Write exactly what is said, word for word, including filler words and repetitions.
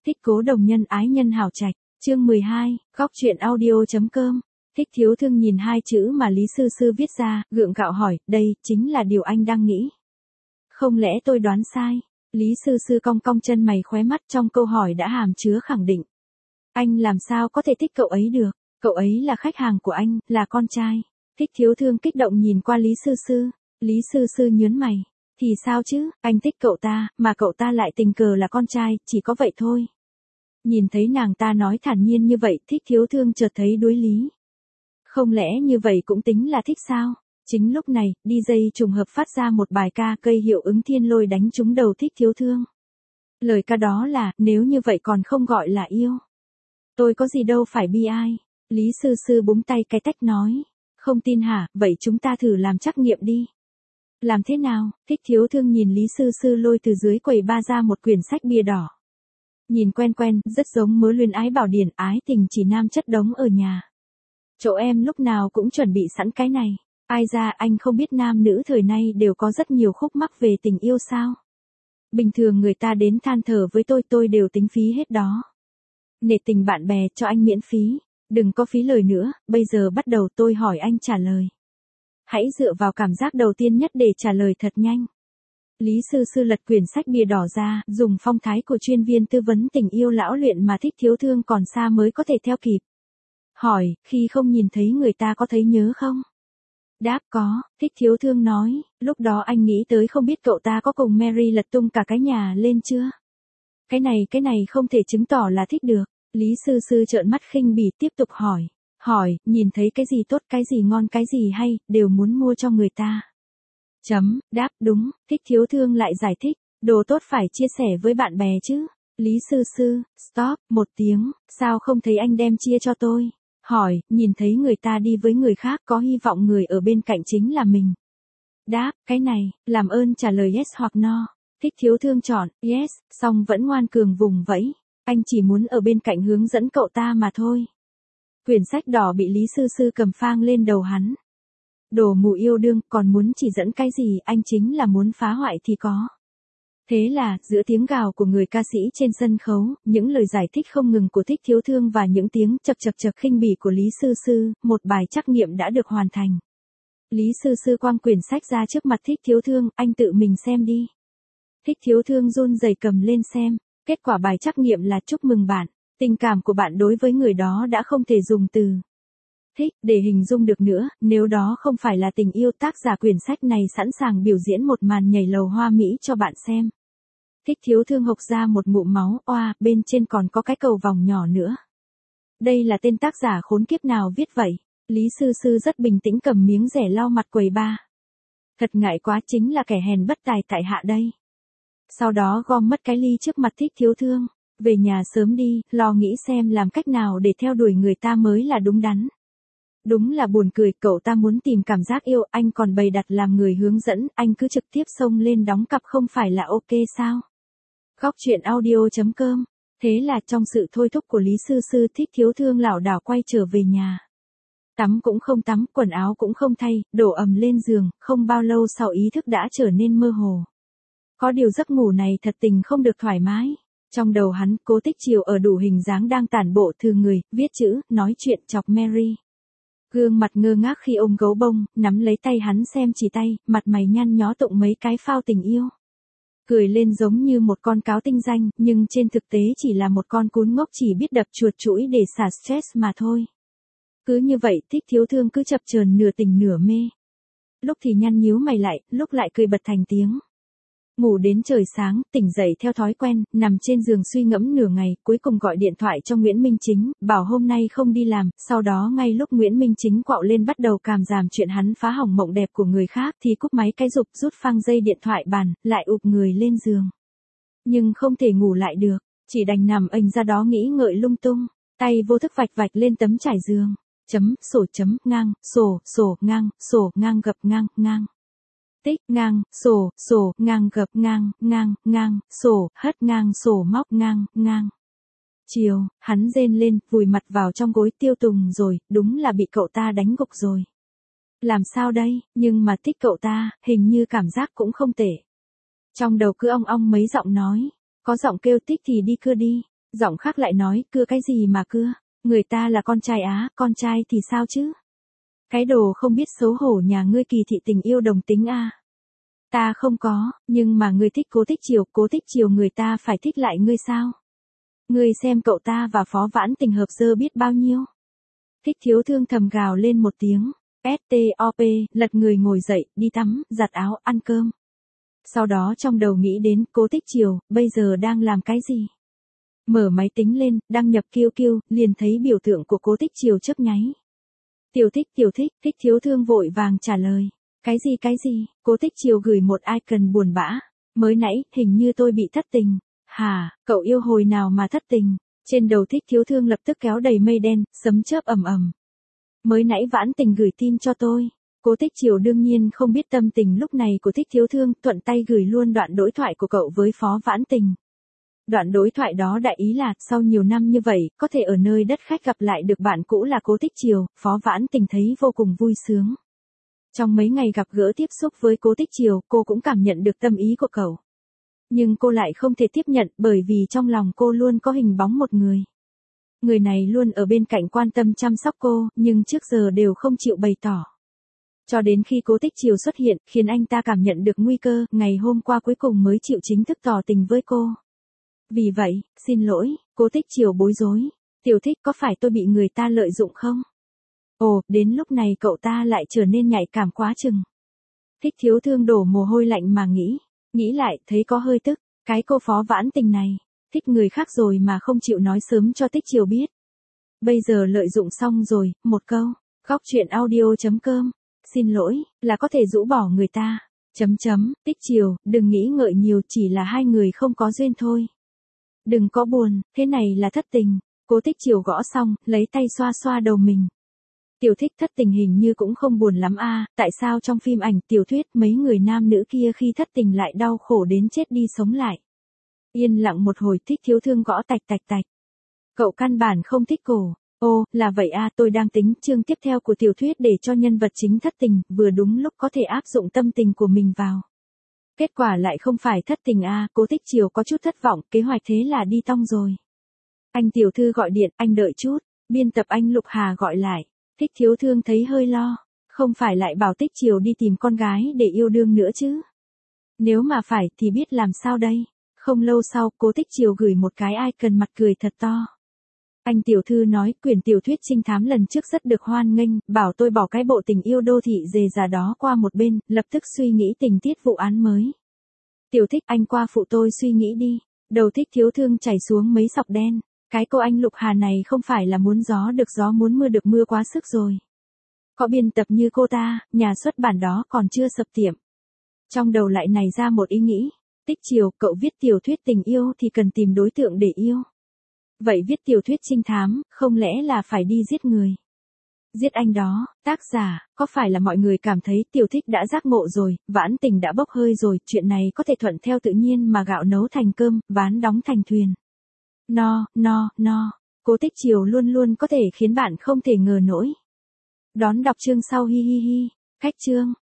Thích cố đồng nhân ái nhân hảo trạch, chương mười hai, góc truyện audio.com. Thích thiếu thương nhìn hai chữ mà Lý Sư Sư viết ra, gượng gạo hỏi, đây, chính là điều anh đang nghĩ. Không lẽ tôi đoán sai? Lý Sư Sư cong cong chân mày khóe mắt trong câu hỏi đã hàm chứa khẳng định. Anh làm sao có thể thích cậu ấy được, cậu ấy là khách hàng của anh, là con trai. Thích thiếu thương kích động nhìn qua Lý Sư Sư, Lý Sư Sư nhớn mày. Thì sao chứ, anh thích cậu ta, mà cậu ta lại tình cờ là con trai, chỉ có vậy thôi. Nhìn thấy nàng ta nói thản nhiên như vậy, Thích thiếu thương chợt thấy đuối lý. Không lẽ như vậy cũng tính là thích sao? Chính lúc này, đi dây trùng hợp phát ra một bài ca gây hiệu ứng thiên lôi đánh trúng đầu Thích thiếu thương. Lời ca đó là, nếu như vậy còn không gọi là yêu. Tôi có gì đâu phải bi ai. Lý Sư Sư búng tay cái tách nói. Không tin hả, vậy chúng ta thử làm trắc nghiệm đi. Làm thế nào? Thích thiếu thương nhìn Lý Sư Sư lôi từ dưới quầy ba ra một quyển sách bìa đỏ. Nhìn quen quen, rất giống Mớ Luyến Ái Bảo Điển, ái tình chỉ nam chất đống ở nhà. Chỗ em lúc nào cũng chuẩn bị sẵn cái này. Ai ra anh không biết nam nữ thời nay đều có rất nhiều khúc mắc về tình yêu sao? Bình thường người ta đến than thở với tôi tôi đều tính phí hết đó. Nể tình bạn bè cho anh miễn phí. Đừng có phí lời nữa, bây giờ bắt đầu tôi hỏi anh trả lời. Hãy dựa vào cảm giác đầu tiên nhất để trả lời thật nhanh. Lý Sư Sư lật quyển sách bìa đỏ ra, dùng phong thái của chuyên viên tư vấn tình yêu lão luyện mà Thích thiếu thương còn xa mới có thể theo kịp. Hỏi, khi không nhìn thấy người ta có thấy nhớ không? Đáp có, Thích thiếu thương nói, lúc đó anh nghĩ tới không biết cậu ta có cùng Mary lật tung cả cái nhà lên chưa? Cái này cái này không thể chứng tỏ là thích được. Lý Sư Sư trợn mắt khinh bỉ tiếp tục hỏi. Hỏi, nhìn thấy cái gì tốt, cái gì ngon, cái gì hay, đều muốn mua cho người ta. Chấm, đáp, đúng, Thích thiếu thương lại giải thích, đồ tốt phải chia sẻ với bạn bè chứ. Lý Sư Sư, stop, một tiếng, sao không thấy anh đem chia cho tôi? Hỏi, nhìn thấy người ta đi với người khác có hy vọng người ở bên cạnh chính là mình. Đáp, cái này, làm ơn trả lời yes hoặc no. Thích thiếu thương chọn, yes, xong vẫn ngoan cường vùng vẫy. Anh chỉ muốn ở bên cạnh hướng dẫn cậu ta mà thôi. Quyển sách đỏ bị Lý Sư Sư cầm phang lên đầu hắn. Đồ mù yêu đương, còn muốn chỉ dẫn cái gì, anh chính là muốn phá hoại thì có. Thế là, giữa tiếng gào của người ca sĩ trên sân khấu, những lời giải thích không ngừng của Thích thiếu thương và những tiếng chập chập chập khinh bỉ của Lý Sư Sư, một bài trắc nghiệm đã được hoàn thành. Lý Sư Sư quăng quyển sách ra trước mặt Thích thiếu thương, anh tự mình xem đi. Thích thiếu thương run rẩy cầm lên xem, kết quả bài trắc nghiệm là chúc mừng bạn. Tình cảm của bạn đối với người đó đã không thể dùng từ thích để hình dung được nữa, nếu đó không phải là tình yêu. Tác giả quyển sách này sẵn sàng biểu diễn một màn nhảy lầu hoa mỹ cho bạn xem. Thích thiếu thương hộc ra một ngụm máu, oa, bên trên còn có cái cầu vòng nhỏ nữa. Đây là tên tác giả khốn kiếp nào viết vậy? Lý Sư Sư rất bình tĩnh cầm miếng rẻ lau mặt quầy ba. Thật ngại quá, chính là kẻ hèn bất tài tại hạ đây. Sau đó gom mất cái ly trước mặt Thích thiếu thương. Về nhà sớm đi, lo nghĩ xem làm cách nào để theo đuổi người ta mới là đúng đắn. Đúng là buồn cười, cậu ta muốn tìm cảm giác yêu, anh còn bày đặt làm người hướng dẫn, anh cứ trực tiếp xông lên đóng cặp không phải là ok sao? Góc truyện audio.com. Thế là trong sự thôi thúc của Lý Sư Sư, Thích thiếu thương lảo đảo quay trở về nhà. Tắm cũng không tắm, quần áo cũng không thay, đổ ầm lên giường, không bao lâu sau ý thức đã trở nên mơ hồ. Có điều giấc ngủ này thật tình không được thoải mái. Trong đầu hắn, Cố Tích Triều ở đủ hình dáng đang tản bộ thừa người, viết chữ, nói chuyện chọc Mary. Gương mặt ngơ ngác khi ôm gấu bông, nắm lấy tay hắn xem chỉ tay, mặt mày nhăn nhó tụng mấy cái phao tình yêu. Cười lên giống như một con cáo tinh danh, nhưng trên thực tế chỉ là một con cún ngốc chỉ biết đập chuột chũi để xả stress mà thôi. Cứ như vậy, Thích thiếu thương cứ chập chờn nửa tỉnh nửa mê. Lúc thì nhăn nhíu mày lại, lúc lại cười bật thành tiếng. Ngủ đến trời sáng, tỉnh dậy theo thói quen, nằm trên giường suy ngẫm nửa ngày, cuối cùng gọi điện thoại cho Nguyễn Minh Chính, bảo hôm nay không đi làm, sau đó ngay lúc Nguyễn Minh Chính quạo lên bắt đầu càm ràm chuyện hắn phá hỏng mộng đẹp của người khác thì cúp máy cái rụp rút phăng dây điện thoại bàn, lại ụp người lên giường. Nhưng không thể ngủ lại được, chỉ đành nằm ềnh ra đó nghĩ ngợi lung tung, tay vô thức vạch vạch lên tấm trải giường, chấm, sổ chấm, ngang, sổ, sổ, ngang, sổ, ngang gập ngang, ngang. Tích, ngang, sổ, sổ, ngang gập ngang, ngang, ngang, sổ, hất ngang sổ móc ngang, ngang. Chiều, hắn rên lên, vùi mặt vào trong gối tiêu tùng rồi, đúng là bị cậu ta đánh gục rồi. Làm sao đây, nhưng mà thích cậu ta, hình như cảm giác cũng không tệ. Trong đầu cứ ong ong mấy giọng nói, có giọng kêu thích thì đi cưa đi, Giọng khác lại nói, cưa cái gì mà cưa, người ta là con trai á, con trai thì sao chứ? Cái đồ không biết xấu hổ nhà ngươi kỳ thị tình yêu đồng tính a. Ta không có, nhưng mà ngươi thích Cố Tích Triều, Cố Tích Triều người ta phải thích lại ngươi sao? Ngươi xem cậu ta và Phó Vãn Tình hợp dơ biết bao nhiêu. Thích Thiếu Thương thầm gào lên một tiếng, stop, lật người ngồi dậy, đi tắm, giặt áo, ăn cơm. Sau đó trong đầu nghĩ đến Cố Tích Triều, bây giờ đang làm cái gì? Mở máy tính lên, đăng nhập Q Q, liền thấy biểu tượng của Cố Tích Triều chớp nháy. Tiểu Thích, Tiểu Thích, Thích Thiếu Thương vội vàng trả lời. Cái gì cái gì, Cố Tích Triều gửi một icon buồn bã. Mới nãy, hình như tôi bị thất tình. Hả, cậu yêu hồi nào mà thất tình? Trên đầu Thích Thiếu Thương lập tức kéo đầy mây đen, sấm chớp ầm ầm. Mới nãy Vãn Tình gửi tin cho tôi. Cố Tích Triều đương nhiên không biết tâm tình lúc này của Thích Thiếu Thương, thuận tay gửi luôn đoạn đối thoại của cậu với Phó Vãn Tình. Đoạn đối thoại đó đại ý là, sau nhiều năm như vậy, có thể ở nơi đất khách gặp lại được bạn cũ là Cố Tích Triều, Phó Vãn Tình thấy vô cùng vui sướng. Trong mấy ngày gặp gỡ tiếp xúc với Cố Tích Triều, cô cũng cảm nhận được tâm ý của cậu. Nhưng cô lại không thể tiếp nhận bởi vì trong lòng cô luôn có hình bóng một người. Người này luôn ở bên cạnh quan tâm chăm sóc cô, nhưng trước giờ đều không chịu bày tỏ. Cho đến khi Cố Tích Triều xuất hiện, khiến anh ta cảm nhận được nguy cơ, ngày hôm qua cuối cùng mới chịu chính thức tỏ tình với cô. Vì vậy, xin lỗi, Cố Tích Triều bối rối. Tiểu Thích, có phải tôi bị người ta lợi dụng không? Ồ, đến lúc này cậu ta lại trở nên nhạy cảm quá chừng. Thích Thiếu Thương đổ mồ hôi lạnh mà nghĩ. Nghĩ lại, thấy có hơi tức. Cái cô Phó Vãn Tình này, thích người khác rồi mà không chịu nói sớm cho Tích Triều biết. Bây giờ lợi dụng xong rồi, một câu. Góc truyện audio chấm com. Xin lỗi, là có thể rũ bỏ người ta. Chấm chấm, Tích Triều, đừng nghĩ ngợi nhiều, chỉ là hai người không có duyên thôi. Đừng có buồn, thế này là thất tình. Cố Tích Triều gõ xong, lấy tay xoa xoa đầu mình. Tiểu Thích, thất tình hình như cũng không buồn lắm a, tại sao trong phim ảnh tiểu thuyết mấy người nam nữ kia khi thất tình lại đau khổ đến chết đi sống lại. Yên lặng một hồi, Thích Thiếu Thương gõ tạch tạch tạch. Cậu căn bản không thích cổ. Ô, là vậy a, tôi đang tính chương tiếp theo của tiểu thuyết để cho nhân vật chính thất tình, vừa đúng lúc có thể áp dụng tâm tình của mình vào. Kết quả lại không phải thất tình a, Cố Tích Triều có chút thất vọng, kế hoạch thế là đi tong rồi. Anh tiểu thư gọi điện, anh đợi chút, biên tập anh Lục Hà gọi lại. Thích Thiếu Thương thấy hơi lo, không phải lại bảo Tích Triều đi tìm con gái để yêu đương nữa chứ. Nếu mà phải thì biết làm sao đây. Không lâu sau, Cố Tích Triều gửi một cái icon mặt cười thật to. Anh tiểu thư nói quyển tiểu thuyết trinh thám lần trước rất được hoan nghênh, bảo tôi bỏ cái bộ tình yêu đô thị dề già đó qua một bên, lập tức suy nghĩ tình tiết vụ án mới. Tiểu Thích, anh qua phụ tôi suy nghĩ đi. Đầu Thích Thiếu Thương chảy xuống mấy sọc đen. Cái cô anh Lục Hà này không phải là muốn gió được gió muốn mưa được mưa quá sức rồi. Có biên tập như cô ta, nhà xuất bản đó còn chưa sập tiệm. Trong đầu lại nảy ra một ý nghĩ. Tích Triều, cậu viết tiểu thuyết tình yêu thì cần tìm đối tượng để yêu. Vậy viết tiểu thuyết trinh thám, không lẽ là phải đi giết người? Giết anh đó, tác giả, có phải là mọi người cảm thấy Tiểu Thích đã giác ngộ rồi, Vãn Tình đã bốc hơi rồi, chuyện này có thể thuận theo tự nhiên mà gạo nấu thành cơm, ván đóng thành thuyền. No, no, no, Cố Tích Triều luôn luôn có thể khiến bạn không thể ngờ nổi. Đón đọc chương sau hi hi hi, khách chương.